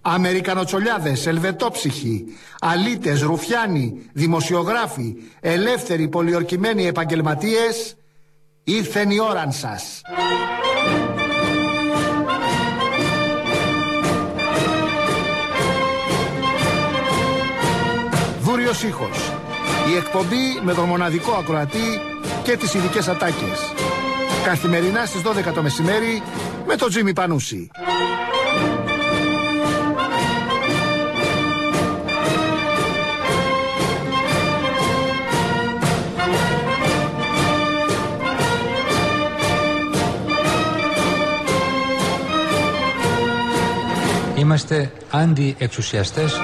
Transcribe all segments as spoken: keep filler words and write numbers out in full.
Αμερικανοτσολιάδες, ελβετόψυχοι, αλήτες, ρουφιάνοι, δημοσιογράφοι, ελεύθεροι πολιορκημένοι επαγγελματίες, ήρθεν η ώραν σας. Βούριος ήχος. Η εκπομπή με τον μοναδικό ακροατή και τις ειδικές ατάκες. Καθημερινά στις δώδεκα το μεσημέρι με τον Τζίμι Πανούση. Είμαστε αντιεξουσιαστές.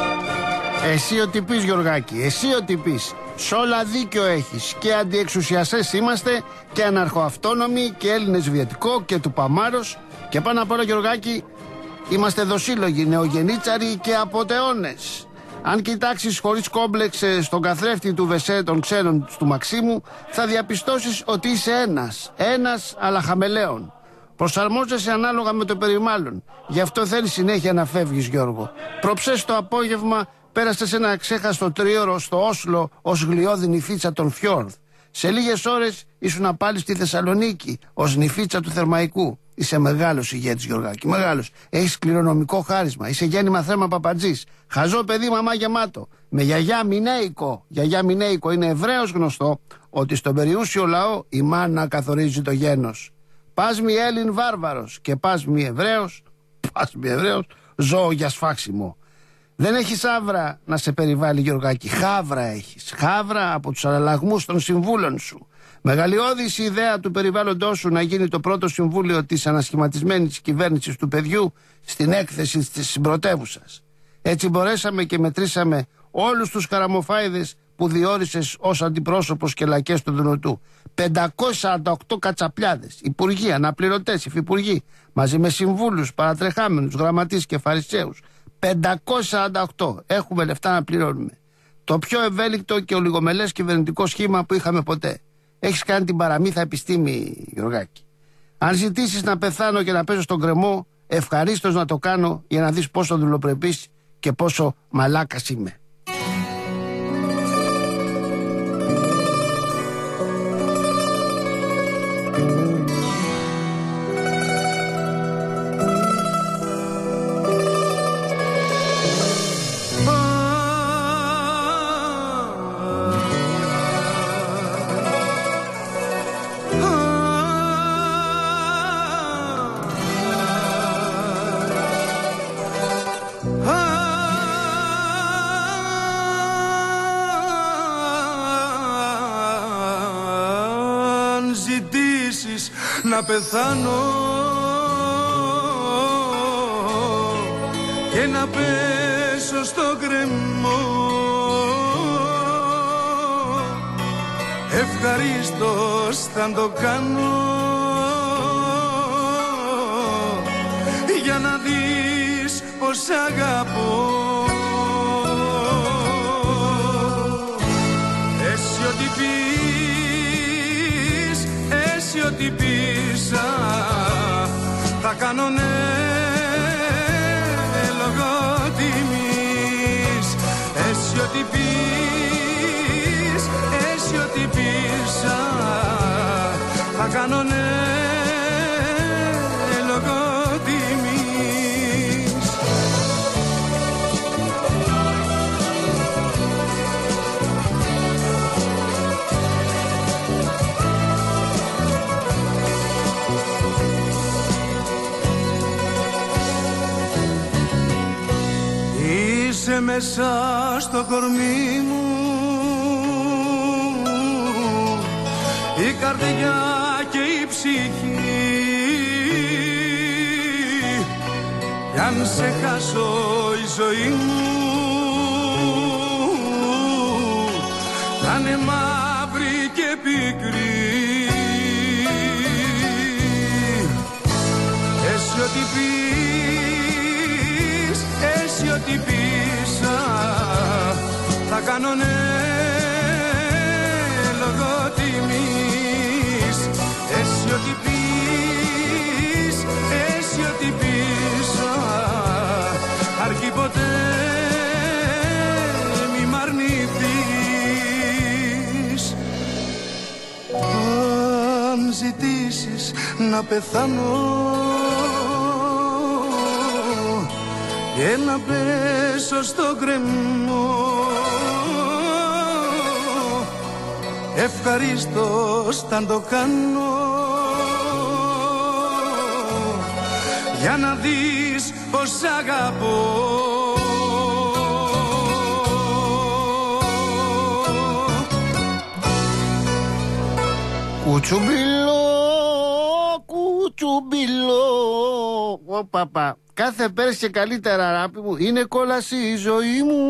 Εσύ ό,τι πεις, Γιωργάκη, εσύ ό,τι πεις. Σ' όλα δίκιο έχεις. Και αντιεξουσιαστές είμαστε και αναρχοαυτόνομοι και Έλληνες Βιετικό και του Παμάρος. Και πάνω απ' όλα, Γιωργάκη, είμαστε δοσύλλογοι, νεογεννίτσαροι και αποτεώνες. Αν κοιτάξεις χωρίς κόμπλεξ στον καθρέφτη του Βεσέ των ξένων του Μαξίμου, θα διαπιστώσεις ότι είσαι ένας. Ένας αλλά χαμελέον. Προσαρμόζεσαι ανάλογα με το περιβάλλον. Γι' αυτό θέλει συνέχεια να φεύγεις, Γιώργο. Προψές το απόγευμα πέρασες ένα ξέχαστο τρίωρο στο Όσλο ως γλιώδη νηφίτσα των Φιόρδ. Σε λίγες ώρες ήσουν πάλι στη Θεσσαλονίκη ως νηφίτσα του Θερμαϊκού. Είσαι μεγάλος ηγέτης, Γιωργάκη, μεγάλος. Έχεις κληρονομικό χάρισμα. Είσαι γέννημα Θέρμα Παπατζής. Χαζό παιδί, μαμά γεμάτο. Με γιαγιά Μινέικο. Γιαγιά Μινέικο είναι Εβραίος γνωστό ότι στον περιούσιο λαό η μάνα καθορίζει το γένος. Πας μη Έλλην βάρβαρος και πας μη Εβραίος, πας μη Εβραίος, ζώο για σφάξιμο. Δεν έχεις άβρα να σε περιβάλλει, Γιωργάκη. Χάβρα έχεις. Χάβρα από τους αλλαγμούς των συμβούλων σου. Μεγαλειώδης η ιδέα του περιβάλλοντός σου να γίνει το πρώτο συμβούλιο της ανασχηματισμένης κυβέρνησης του παιδιού στην έκθεση της συμπρωτεύουσας. Έτσι μπορέσαμε και μετρήσαμε όλους τους καραμοφάιδες που διόρισες ως αντιπρόσωπος και λακές του Δουνουτού. πεντακόσιες σαράντα οκτώ κατσαπλιάδες, υπουργοί, αναπληρωτές, υφυπουργοί, μαζί με συμβούλους, παρατρεχάμενους, γραμματείς και φαρισαίους. πεντακόσιες σαράντα οκτώ. Έχουμε λεφτά να πληρώνουμε. Το πιο ευέλικτο και ολιγομελές κυβερνητικό σχήμα που είχαμε ποτέ. Έχεις κάνει την παραμύθα επιστήμη, Γιωργάκη. Αν ζητήσεις να πεθάνω και να παίζω στον κρεμό, ευχαρίστως να το κάνω για να δεις πόσο δουλοπρεπής και πόσο μαλάκας είμαι. Να πεθάνω και να πέσω στο κρεμό, ευχαρίστως θα το κάνω για να δεις πως αγαπώ. Εσύ ό,τι πεις, εσύ ό,τι πεις, θα κάνω ναι λόγω τιμής. Εσύ ό,τι πεις, εσύ ό,τι πεις, θα κάνω ναι λόγω τιμής. Είσαι μέσα στο κορμί μου, η καρδιά και η ψυχή. Κι αν σε χάσω η ζωή μου θα είναι μαύρη και πικρή. Εσύ ό,τι πεις, εσύ ό,τι πεις, θα κάνω ναι λόγω τιμής. Εσύ ό,τι πεις, εσύ ό,τι πεις, αρκεί ποτέ μη μ' αρνηθείς. Αν ζητήσεις να πεθάνω και να πέσω στο κρεμό, ευχαρίστως θα το κάνω, για να δεις πως αγαπώ. Κουτσουμπιλό, κουτσουμπιλό. Ω παπά, κάθε πέρσι και καλύτερα, αγάπη μου. Είναι κόλαση η ζωή μου.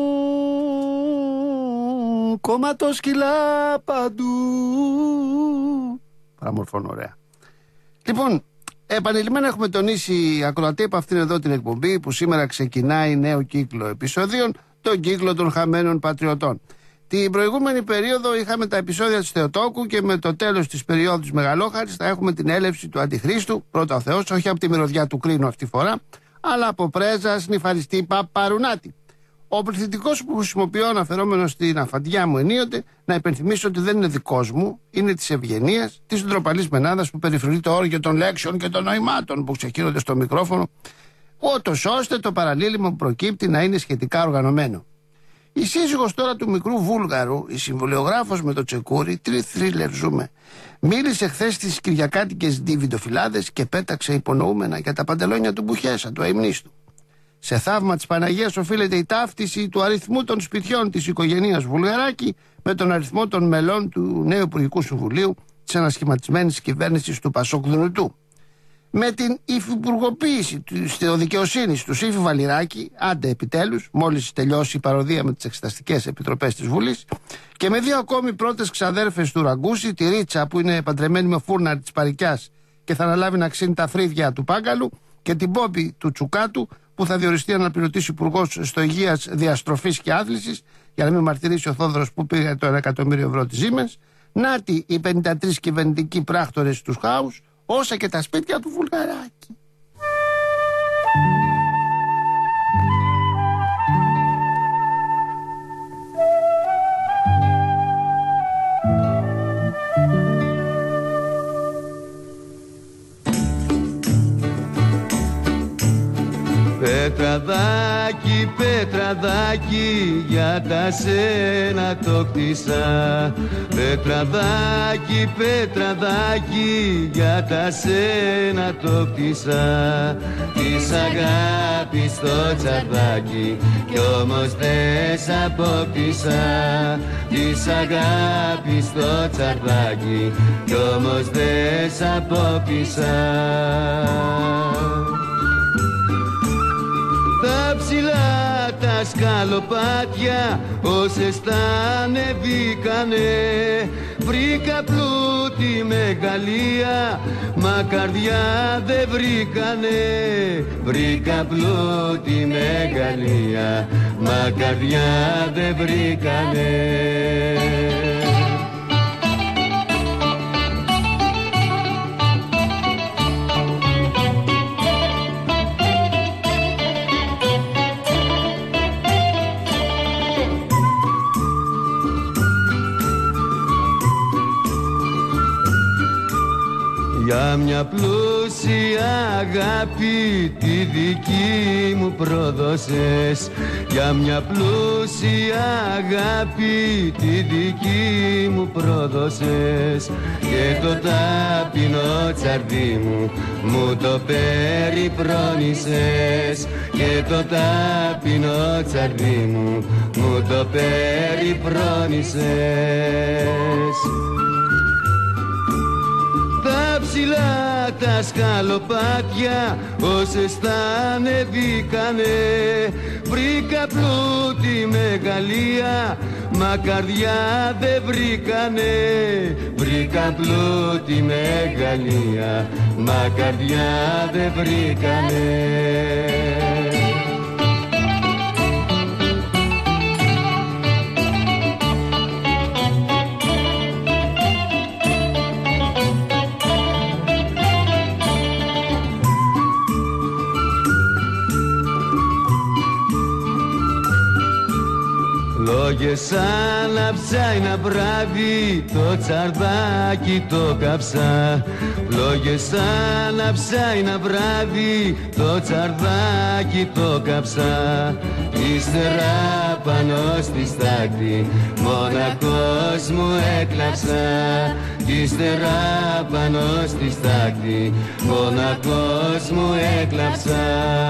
Κομματόσκυλα παντού. Παραμορφώνω ωραία. Λοιπόν, επανειλημμένα έχουμε τονίσει ακροατή από αυτήν εδώ την εκπομπή, που σήμερα ξεκινάει νέο κύκλο επεισοδίων, τον κύκλο των χαμένων πατριωτών. Την προηγούμενη περίοδο είχαμε τα επεισόδια της Θεοτόκου και με το τέλος της περίοδου της Μεγαλόχαρης θα έχουμε την έλευση του Αντιχρίστου, πρώτα ο Θεός, όχι από τη μυρωδιά του Κρίνου αυτή τη φορά, αλλά από πρέζα νυφαριστή Παπαρουνάτη. Ο πληθυντικός που χρησιμοποιώ αναφερόμενος στην αφαντιά μου ενίοτε, να υπενθυμίσω ότι δεν είναι δικός μου, είναι της ευγενίας, της ντροπαλής μενάδας που περιφρονεί το όργιο των λέξεων και των νοημάτων που ξεκίνονται στο μικρόφωνο, ούτως ώστε το παραλήλημα που προκύπτει να είναι σχετικά οργανωμένο. Η σύζυγος τώρα του μικρού Βούλγαρου, η συμβολιογράφος με το τσεκούρι, τρι θρίλερ ζούμε, μίλησε χθες στις κυριακάτικες ντιβιντοφυλάδες και πέταξε υπονοούμενα για τα παντελόνια του Μπουχέσα, του αημνίστου. Σε θαύμα της Παναγίας οφείλεται η ταύτιση του αριθμού των σπιτιών της οικογένειας Βουλγαράκη με τον αριθμό των μελών του νέου Υπουργικού Συμβουλίου της ανασχηματισμένης κυβέρνησης του Πασόκ Δουνουτού. Με την υφυπουργοποίηση της δικαιοσύνης του Σύφη Βαλιράκη, άντε επιτέλους, μόλις τελειώσει η παροδία με τις εξεταστικές επιτροπές της Βουλής, και με δύο ακόμη πρώτες ξαδέρφες του Ραγκούση, τη Ρίτσα που είναι παντρεμένη με φούρναρη της Παρικιάς και θα αναλάβει να ξύνει τα φρύδια του Πάγκαλου, και την Πόμπη του Τσουκάτου που θα διοριστεί αναπληρωτής υπουργός στο Υγείας, Διαστροφής και Άθλησης, για να μην μαρτυρήσει ο Θόδωρος που πήγε το ένα εκατομμύριο ευρώ της Siemens. Νάτι οι πενήντα τρεις κυβερνητικοί πράκτορες του χάους, όσα και τα σπίτια του Βουλγαράκη. Πετραδάκι, πετραδάκι, για τα σένα το κτίσα. Πετραδάκι, πετραδάκι, για τα σένα το κτίσα. Της αγάπης στο τσαρδάκι, κι όμως δεν σ' απόκτησα. Της αγάπης στο τσαρδάκι, κι όμως δεν σ' απόκτησα. Τα ψηλά τα σκαλοπάτια όσες τα ανεβήκανε, βρήκα πλούτη μεγαλεία, μα καρδιά δεν βρήκανε. Βρήκα πλούτη μεγαλεία, μα καρδιά δεν βρήκανε. Για μια πλούσια αγάπη τη δική μου πρόδωσες. Για μια πλούσια αγάπη τη δική μου πρόδωσες. Και το ταπεινό τσαρδί μου μου το περιφρόνησες. Και το ταπεινό τσαρδί μου μου το περιφρόνησες. Τα ψηλά τα σκαλοπάτια όσες τα ανεβήκανε, βρήκα πλούτη μεγαλεία, μα καρδιά δεν βρήκανε. Βρήκα πλούτη μεγαλεία, μα καρδιά δεν βρήκανε. Φλόγες σαν να ψάει να βράδυ, το τσαρδάκι το κάψα. Φλόγες σαν να ψάει να βράδυ, το τσαρδάκι το κάψα. Ύστερα πάνω στη στάχτη, μοναχός μου έκλαψα. Ύστερα πάνω στη στάχτη, μοναχός μου έκλαψα.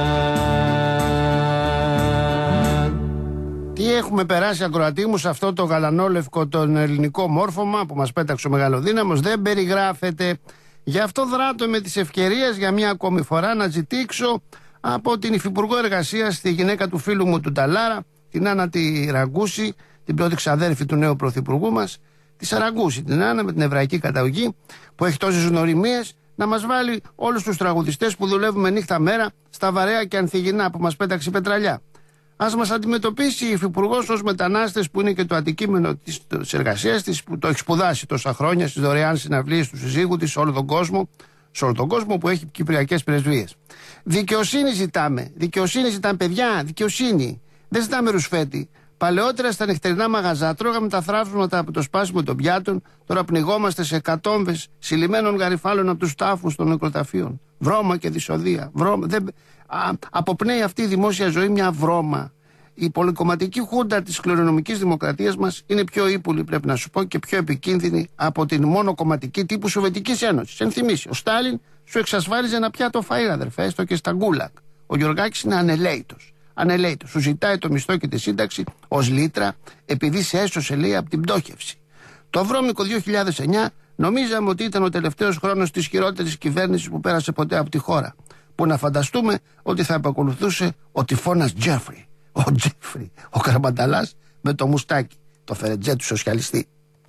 Τι έχουμε περάσει, ακροατή μου, σε αυτό το γαλανόλευκο τον ελληνικό μόρφωμα που μας πέταξε ο Μεγαλοδύναμος δεν περιγράφεται. Γι' αυτό δράτω με τις ευκαιρίες για μια ακόμη φορά να ζητήξω από την Υφυπουργό Εργασίας, τη γυναίκα του φίλου μου του Νταλάρα, την Άννα τη Ραγκούση, την πρώτη ξαδέρφη του νέου πρωθυπουργού μας, τη Σαραγκούση, την Άννα με την εβραϊκή καταγωγή που έχει τόσες γνωριμίες, να μας βάλει όλους τους τραγουδιστές που δουλεύουμε νύχτα μέρα στα βαρέα και ανθυγινά που μας πέταξε η πετραλιά. Ας μας αντιμετωπίσει η Υφυπουργός ως μετανάστες, που είναι και το αντικείμενο της, της εργασίας της, που το έχει σπουδάσει τόσα χρόνια στις δωρεάν συναυλίες του συζύγου της σε όλο τον κόσμο, σε όλο τον κόσμο που έχει κυπριακές πρεσβείες. Δικαιοσύνη ζητάμε. Δικαιοσύνη ζητάμε, παιδιά. Δικαιοσύνη. Δεν ζητάμε ρουσφέτη. Παλαιότερα στα νυχτερινά μαγαζά τρώγαμε τα θράψματα από το σπάσιμο των πιάτων. Τώρα πνιγόμαστε σε εκατόμβες συλλημένων γαριφάλων από τους τάφους των νεκροταφείων. Βρώμα και δυσοδεία. Βρώμα. Δεν... Α, αποπνέει αυτή η δημόσια ζωή μια βρώμα. Η πολυκομματική χούντα της κληρονομικής δημοκρατίας μας είναι πιο ύπουλη, πρέπει να σου πω, και πιο επικίνδυνη από την μονοκομματική τύπου Σοβιετικής Ένωσης. Ενθυμίσει, ο Στάλιν σου εξασφάλιζε ένα πιάτο φαΐ, αδερφέ, έστω και στα γκούλακ. Ο Γιωργάκης είναι ανελαίητος. Ανελαίητος. Σου ζητάει το μισθό και τη σύνταξη ως λίτρα, επειδή σε έσωσε, λέει, από την πτώχευση. Το βρώμικο δύο χιλιάδες εννιά νομίζαμε ότι ήταν ο τελευταίος χρόνος της χειρότερης κυβέρνησης που πέρασε ποτέ από τη χώρα. Που να φανταστούμε ότι θα επακολουθούσε ο τυφώνας Τζέφρι. Ο Τζέφρι, ο Καρμπανταλάς με το μουστάκι, το φερετζέ του σοσιαλιστή.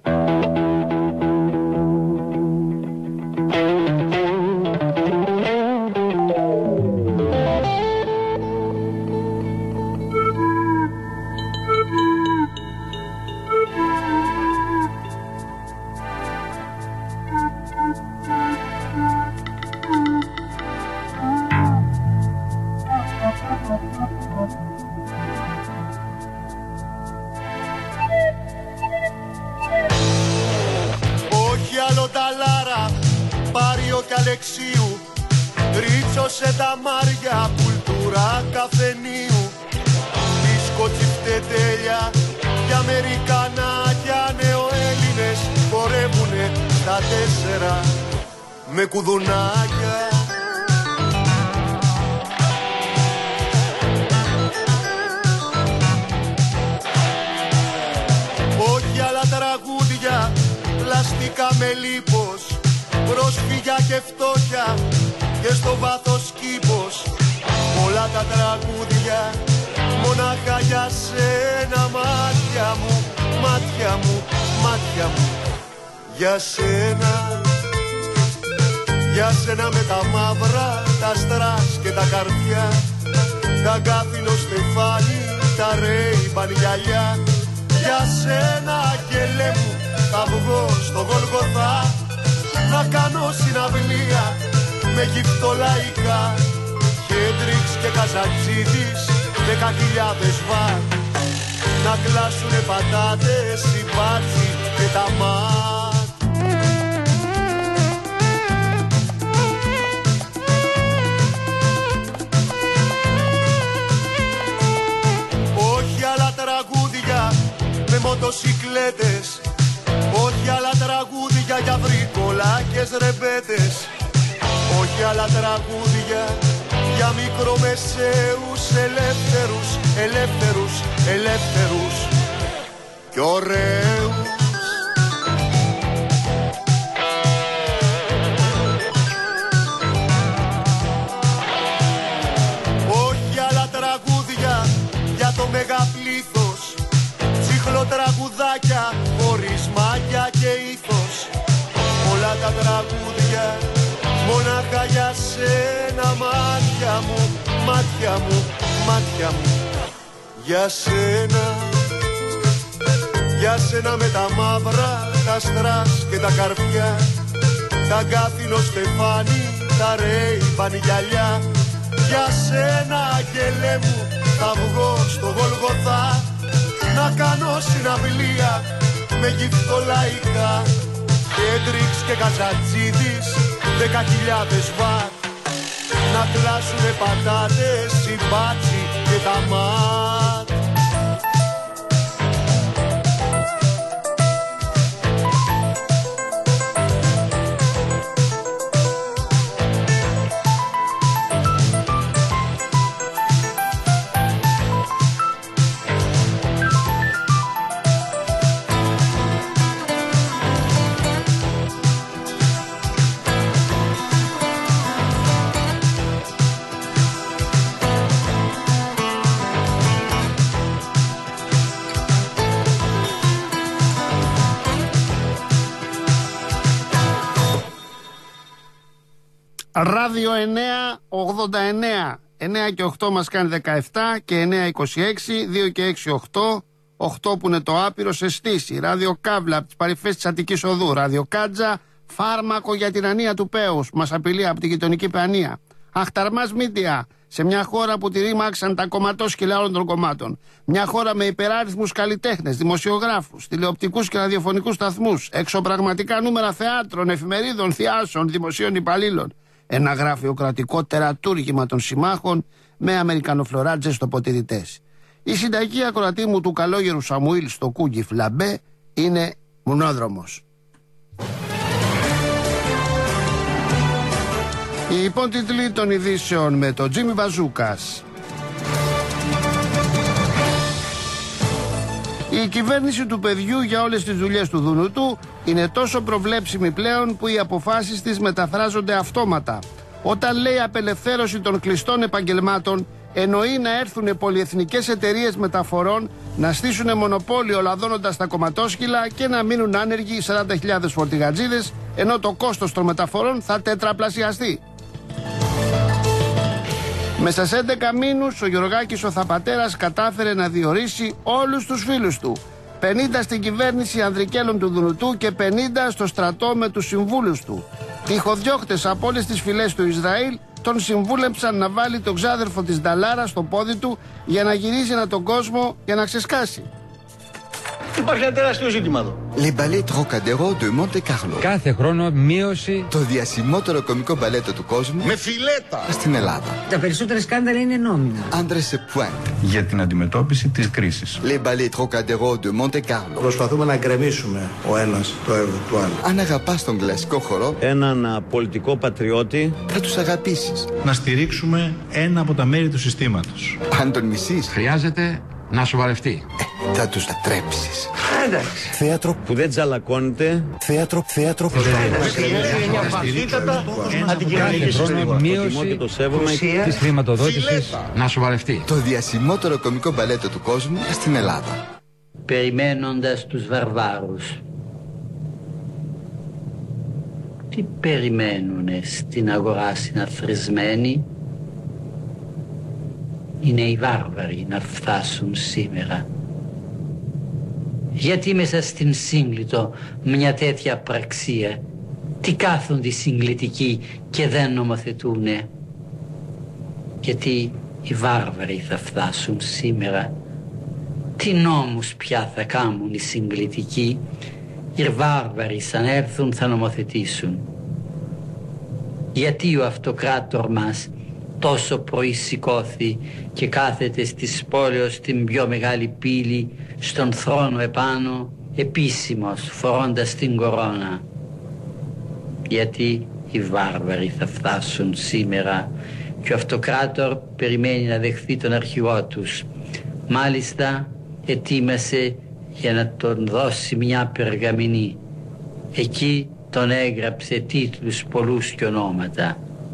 Αλεξίου, ρίτσωσε τα μάρια, κουλτούρα καφενείου. Δίσκο τσιφτετέλια και Αμερικανάκια, νεοέλληνες χορεύουνε στα τέσσερα με κουδουνάκια. Όχι άλλα τραγούδια, πλαστικά με λίπος, πρόσφυγια και φτώχεια και στο βάθος κήπος. Όλα τα τραγούδια μονάχα για σένα, μάτια μου, μάτια μου, μάτια μου. Για σένα, για σένα με τα μαύρα, τα στρας και τα καρδιά, τα γκάφινο στεφάνι, τα ρέιμπαν γυαλιά. Για σένα, αγγελέ μου, θα βγω στο Γολγοθά να κάνω συναυλία με γυπτολαϊκά, Χέντριξ και Καζατζίδης, δέκα χιλιάδες βατ, να κλάσουνε πατάτες, οι μπάτσι και τα ματ. Όχι άλλα τραγούδια με μοτοσικλέτες, όχι άλλα τραγούδια για βρικολάκες ρεμπέτες, όχι άλλα τραγούδια για μικρομεσαίους ελεύθερους, ελεύθερους, ελεύθερους και ωραίους. Όχι άλλα τραγούδια για το μεγαπλήθος, τσιχλοτραγουδάκια, χωρισμάκια και ήθος. Όλα τα τραγούδια μονάχα για σένα, μάτια μου, μάτια μου, μάτια μου. Για σένα, για σένα με τα μαύρα, τα στρας και τα καρφιά, τα γκάφινο στεφάνι, τα ρέιμπαν γυαλιά. Για σένα, αγγελέ μου, θα βγω στο Γολγοθά να κάνω συναυλία με γυφτολαϊκά, Κέντριξ και Κατσατζίδης, δέκα χιλιάδες βατ, να κλάσουνε πατάτες, οι μπάτσι και τα ματ. Ράδιο εννέα ογδόντα εννέα, εννέα και οκτώ μας κάνει δεκαεπτά και εννέα είκοσι έξι, δύο και έξι οκτώ, οκτώ που είναι το άπειρο σε στήση. Ράδιο Κάβλα από τις παρυφές της Αττικής Οδού. Ράδιο Κάτζα, φάρμακο για τυραννία του πέους, μας απειλεί από τη γειτονική Παιανία. Αχταρμάς Μίντια, σε μια χώρα που τη ρήμαξαν τα κομματόσκυλα όλων των κομμάτων. Μια χώρα με υπεράριθμους καλλιτέχνες, δημοσιογράφους, τηλεοπτικούς και ραδιοφωνικούς σταθμούς, εξωπραγματικά νούμερα θεάτρων, εφημερίδων, θειάσεων, δημοσίων υπαλλήλων. Ένα γραφειοκρατικό τερατούργημα των συμμάχων με αμερικανοφλωράτζες τοποτηρητές. Η συνταγή ακροατή μου του καλόγερου Σαμουήλ στο Κούγκι Φλαμπέ είναι μονόδρομος. Η υπότιτλοι των ειδήσεων με τον Τζίμι Μπαζούκας. Η κυβέρνηση του παιδιού για όλες τις δουλειές του Δουνουτού είναι τόσο προβλέψιμη πλέον που οι αποφάσεις της μεταφράζονται αυτόματα. Όταν λέει απελευθέρωση των κλειστών επαγγελμάτων, εννοεί να έρθουν πολυεθνικές εταιρείες μεταφορών, να στήσουν μονοπόλιο λαδώνοντας τα κομματόσκυλα και να μείνουν άνεργοι σαράντα χιλιάδες φορτηγατζίδες, ενώ το κόστος των μεταφορών θα τετραπλασιαστεί. Μέσα σε έντεκα μήνους ο Γεωργάκης ο Θαπατέρας κατάφερε να διορίσει όλους τους φίλους του. πενήντα στην κυβέρνηση Ανδρικέλων του Δουνουτού και πενήντα στο στρατό με τους συμβούλους του. Τυχοδιώκτες από όλες τις φυλές του Ισραήλ τον συμβούλεψαν να βάλει τον ξάδερφο της Νταλάρα στο πόδι του για να γυρίζει ένα τον κόσμο για να ξεσκάσει. Υπάρχει ένα τεράστιο ζήτημα εδώ. Les ballets Trocadéro de Monte Carlo. Κάθε χρόνο μείωση. Το διασημότερο κομικό μπαλέτο του κόσμου. Με φιλέτα. Στην Ελλάδα. Τα περισσότερα σκάνδαλα είναι νόμινα. Άντρες σε pointe. Για την αντιμετώπιση της κρίσης. Les ballets Trocadéro de Monte Carlo. Προσπαθούμε να γκρεμίσουμε ο ένας το έργο του άλλου. Αν αγαπάς τον κλασικό χορό, έναν πολιτικό πατριώτη, θα τους αγαπήσεις. Να στηρίξουμε ένα από τα μέρη του συστήματος. Αν τον μισείς, Χρειάζεται να σοβαρευτεί. ε, θα τους λατρέψεις. Εντάξει. Θέατρο που δεν τζαλακώνεται, Θέατρο, θέατρο. Κάθε χρόνο μείωση της χρηματοδότησης να σοβαρευτεί. Το διασημότερο κομικό μπαλέτο του κόσμου στην Ελλάδα. Περιμένοντας τους βαρβάρους. Τι περιμένουνε στην αγορά συναθρισμένοι? Είναι οι βάρβαροι να φτάσουν σήμερα. Γιατί μέσα στην Σύγκλιτο μια τέτοια πραξία? Τι κάθονται οι συγκλητικοί και δεν νομοθετούνε? Γιατί οι βάρβαροι θα φτάσουν σήμερα. Τι νόμους πια θα κάνουν οι συγκλητικοί? Οι βάρβαροι σαν έρθουν θα νομοθετήσουν. Γιατί ο αυτοκράτορ μας τόσο πρωί σηκώθη και κάθεται στις πόλεως στην πιο μεγάλη πύλη, στον θρόνο επάνω, επίσημος, φορώντας την κορώνα? Γιατί οι βάρβαροι θα φτάσουν σήμερα και ο αυτοκράτορ περιμένει να δεχθεί τον αρχηγό τους. Μάλιστα ετοίμασε για να τον δώσει μια περγαμηνή. Εκεί τον έγραψε τίτλους πολλούς και ονόματα.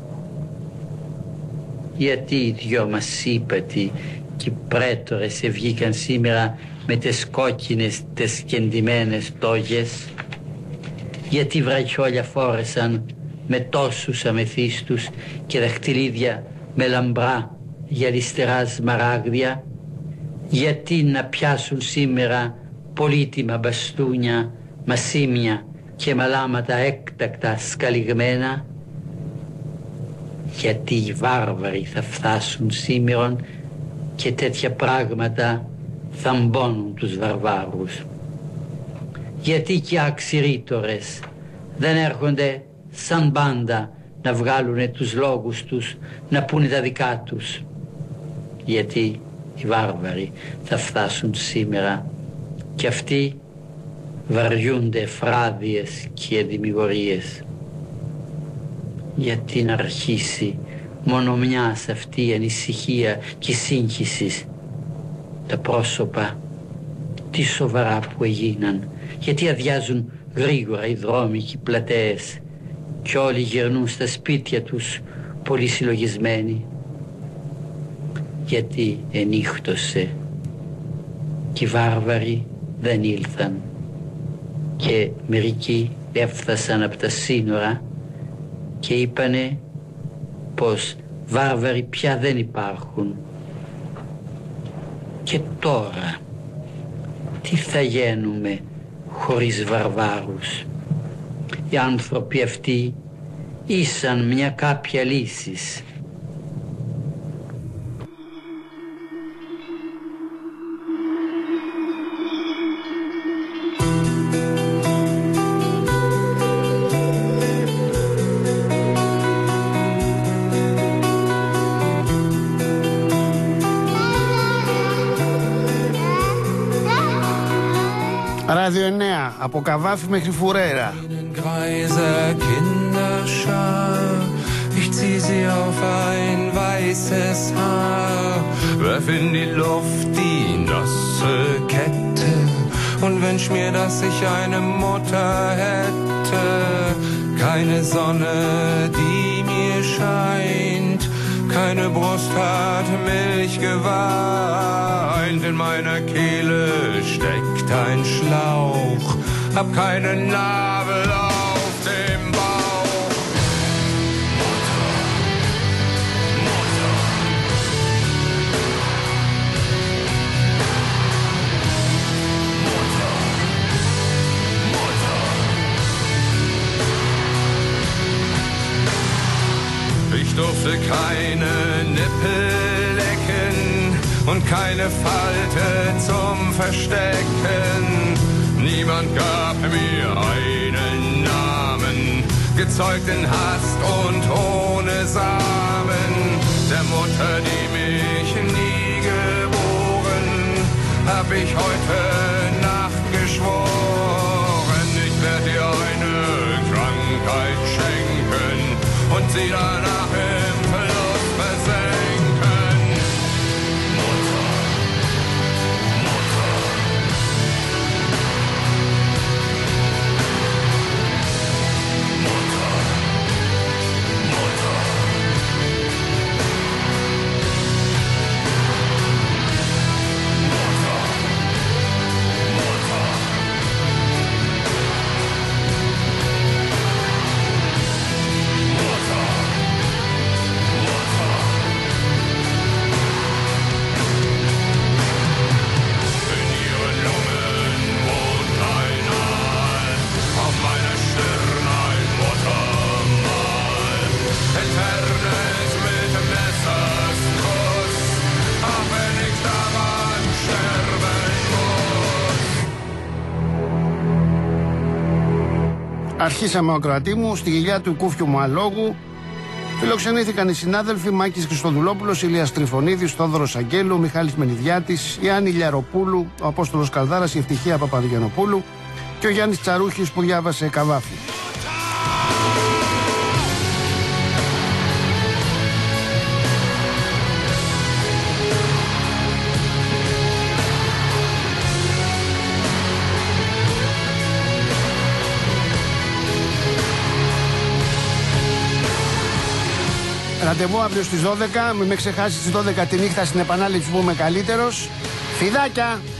Γιατί οι δυο μας ύπατοι και οι πρέτορες βγήκαν σήμερα με τις κόκκινες τις κεντυμένες τόγες? Γιατί βραχιόλια φόρεσαν με τόσους αμεθύστους και δαχτυλίδια με λαμπρά γυαλιστερά σμαράγδια? Γιατί να πιάσουν σήμερα πολύτιμα μπαστούνια, μασίμια και μαλάματα έκτακτα σκαλιγμένα? Γιατί οι βάρβαροι θα φτάσουν σήμερα και τέτοια πράγματα θαμπώνουν τους βαρβάρους. Γιατί και αξιρήτορες δεν έρχονται σαν μπάντα να βγάλουν τους λόγους τους, να πούνε τα δικά τους. Γιατί οι βάρβαροι θα φτάσουν σήμερα και αυτοί βαριούνται φράδιες και δημιουργίες. Γιατί να αρχίσει μόνο μιας αυτή η ανησυχία και σύγχυση. Τα πρόσωπα τι σοβαρά που έγιναν, γιατί αδειάζουν γρήγορα οι δρόμοι και οι πλατείες και όλοι γυρνούν στα σπίτια τους πολύ συλλογισμένοι. Γιατί ενύχτωσε και οι βάρβαροι δεν ήλθαν και μερικοί έφτασαν από τα σύνορα και είπανε πως βάρβαροι πια δεν υπάρχουν. Και τώρα τι θα γίνουμε χωρίς βαρβάρους? Οι άνθρωποι αυτοί ήσαν μια κάποια λύσης. Ράδιο εννέα, από Καβάφη μέχρι Φουρέρα. Ich zieh sie auf ein weißes Haar, werf in die Luft die nasse Kette und wünsch mir, dass ich eine Mutter hätte. Keine Sonne, die mir scheint, keine Brust hat Milch geweint. In meiner Kehle steckt ein Schlauch, hab keine Narbe auf dem Bauch. Mutter, Mutter. Mutter, Mutter. Ich durfte keine Nippel lecken und keine Falte zum Verstecken. Niemand gab mir einen Namen, gezeugt in Hast und ohne Samen. Der Mutter, die mich nie geboren, hab ich heute Nacht geschworen. Ich werd dir eine Krankheit schenken und sie danach im Verlust versenken. Mutter, Mutter. Mutter, Mutter. Mutter, Mutter. Αρχίσαμε ο κρατή μου, στη γυλιά του Κούφιου μου αλόγου. Φιλοξενήθηκαν οι συνάδελφοι Μάκης Χριστοδουλόπουλος, Ηλίας Τριφωνίδης, Θόδωρος Αγγέλου, Μιχάλης Μενιδιάτης, η Άννη Λιαροπούλου, ο Απόστολος Καλδάρας, η Ευτυχία Παπαδογιανοπούλου και ο Γιάννης Τσαρούχης που διάβασε Καβάφη. Ραντεβού αύριο στις δώδεκα, μην με ξεχάσεις στις δώδεκα τη νύχτα στην επανάληψη που είμαι καλύτερος. Φιδάκια!